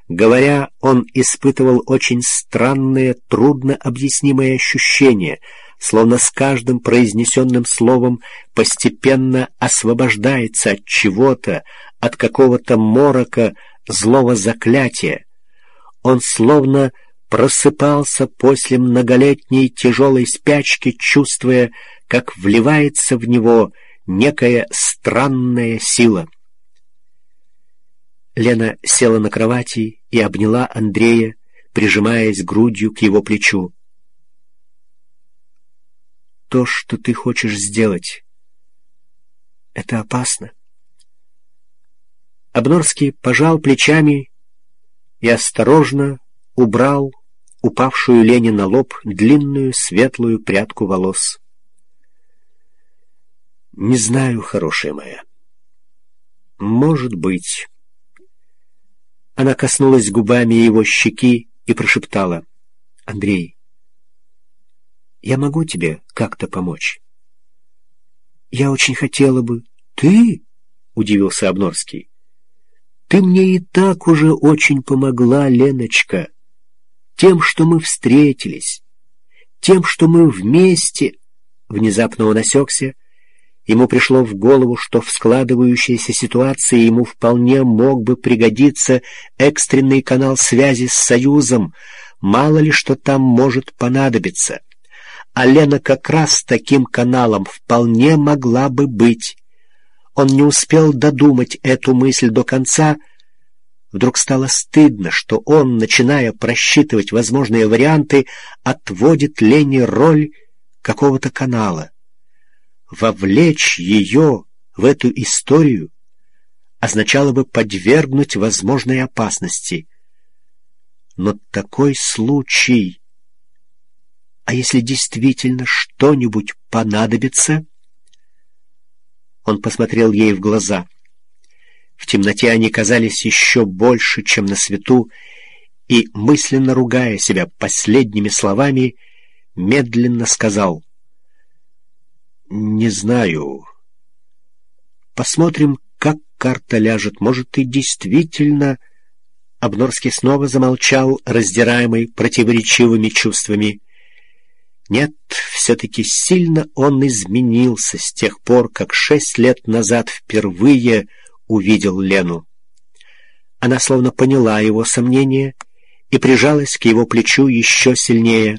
Говоря, он испытывал очень странное, трудно объяснимое ощущение, словно с каждым произнесенным словом постепенно освобождается от чего-то, от какого-то морока, злого заклятия. Он словно просыпался после многолетней тяжелой спячки, чувствуя, как вливается в него некая странная сила. Лена села на кровати и обняла Андрея, прижимаясь грудью к его плечу. «То, что ты хочешь сделать, это опасно». Обнорский пожал плечами и осторожно убрал упавшую Лене на лоб длинную светлую прядку волос. «Не знаю, хорошая моя. Может быть...» Она коснулась губами его щеки и прошептала: «Андрей, я могу тебе как-то помочь?» «Я очень хотела бы». «Ты?» — удивился Обнорский. «Ты мне и так уже очень помогла, Леночка. Тем, что мы встретились, тем, что мы вместе...» Внезапно он осекся. Ему пришло в голову, что в складывающейся ситуации ему вполне мог бы пригодиться экстренный канал связи с Союзом, мало ли что там может понадобиться. А Лена как раз таким каналом вполне могла бы быть. Он не успел додумать эту мысль до конца. Вдруг стало стыдно, что он, начиная просчитывать возможные варианты, отводит Лене роль какого-то канала. Вовлечь ее в эту историю означало бы подвергнуть возможной опасности. Но такой случай... А если действительно что-нибудь понадобится? Он посмотрел ей в глаза. В темноте они казались еще больше, чем на свету, и, мысленно ругая себя последними словами, медленно сказал: «Не знаю. Посмотрим, как карта ляжет. Может, и действительно...» Обнорский снова замолчал, раздираемый противоречивыми чувствами. Нет, все-таки сильно он изменился с тех пор, как 6 лет назад впервые увидел Лену. Она словно поняла его сомнения и прижалась к его плечу еще сильнее.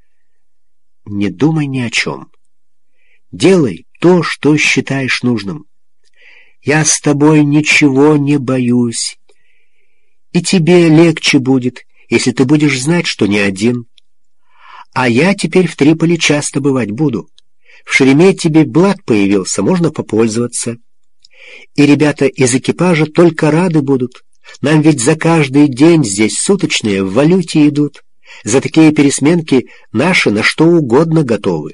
«Не думай ни о чем. Делай то, что считаешь нужным. Я с тобой ничего не боюсь. И тебе легче будет, если ты будешь знать, что не один. А я теперь в Триполи часто бывать буду. В Шереметьеве блат появился, можно попользоваться. И ребята из экипажа только рады будут. Нам ведь за каждый день здесь суточные в валюте идут. За такие пересменки наши на что угодно готовы».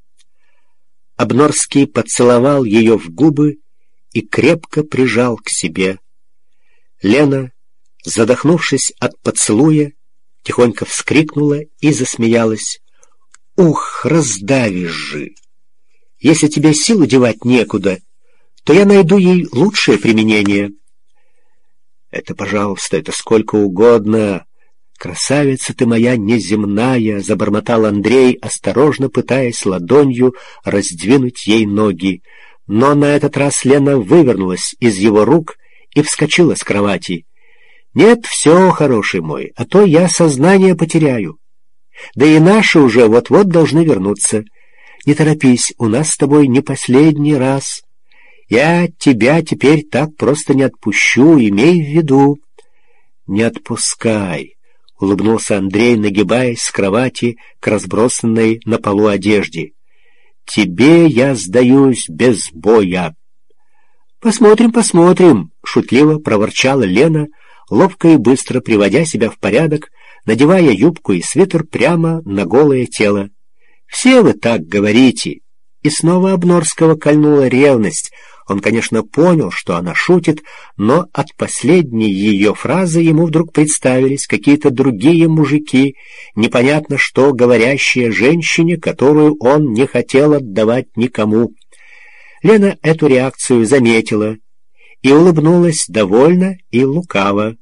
Обнорский поцеловал ее в губы и крепко прижал к себе. Лена, задохнувшись от поцелуя, тихонько вскрикнула и засмеялась. «Ух, раздавишь же! Если тебе силу девать некуда, то я найду ей лучшее применение». «Это, пожалуйста, это сколько угодно. Красавица ты моя неземная!» — забормотал Андрей, осторожно пытаясь ладонью раздвинуть ей ноги. Но на этот раз Лена вывернулась из его рук и вскочила с кровати. «Нет, все, хороший мой, а то я сознание потеряю. Да и наши уже вот-вот должны вернуться. Не торопись, у нас с тобой не последний раз. Я тебя теперь так просто не отпущу, имей в виду». «Не отпускай», — улыбнулся Андрей, нагибаясь с кровати к разбросанной на полу одежде. «Тебе я сдаюсь без боя». «Посмотрим, посмотрим», — шутливо проворчала Лена, ловко и быстро приводя себя в порядок, надевая юбку и свитер прямо на голое тело. «Все вы так говорите». И снова Обнорского кольнула ревность. Он, конечно, понял, что она шутит, но от последней ее фразы ему вдруг представились какие-то другие мужики, непонятно что говорящие женщине, которую он не хотел отдавать никому. Лена эту реакцию заметила и улыбнулась довольно и лукаво.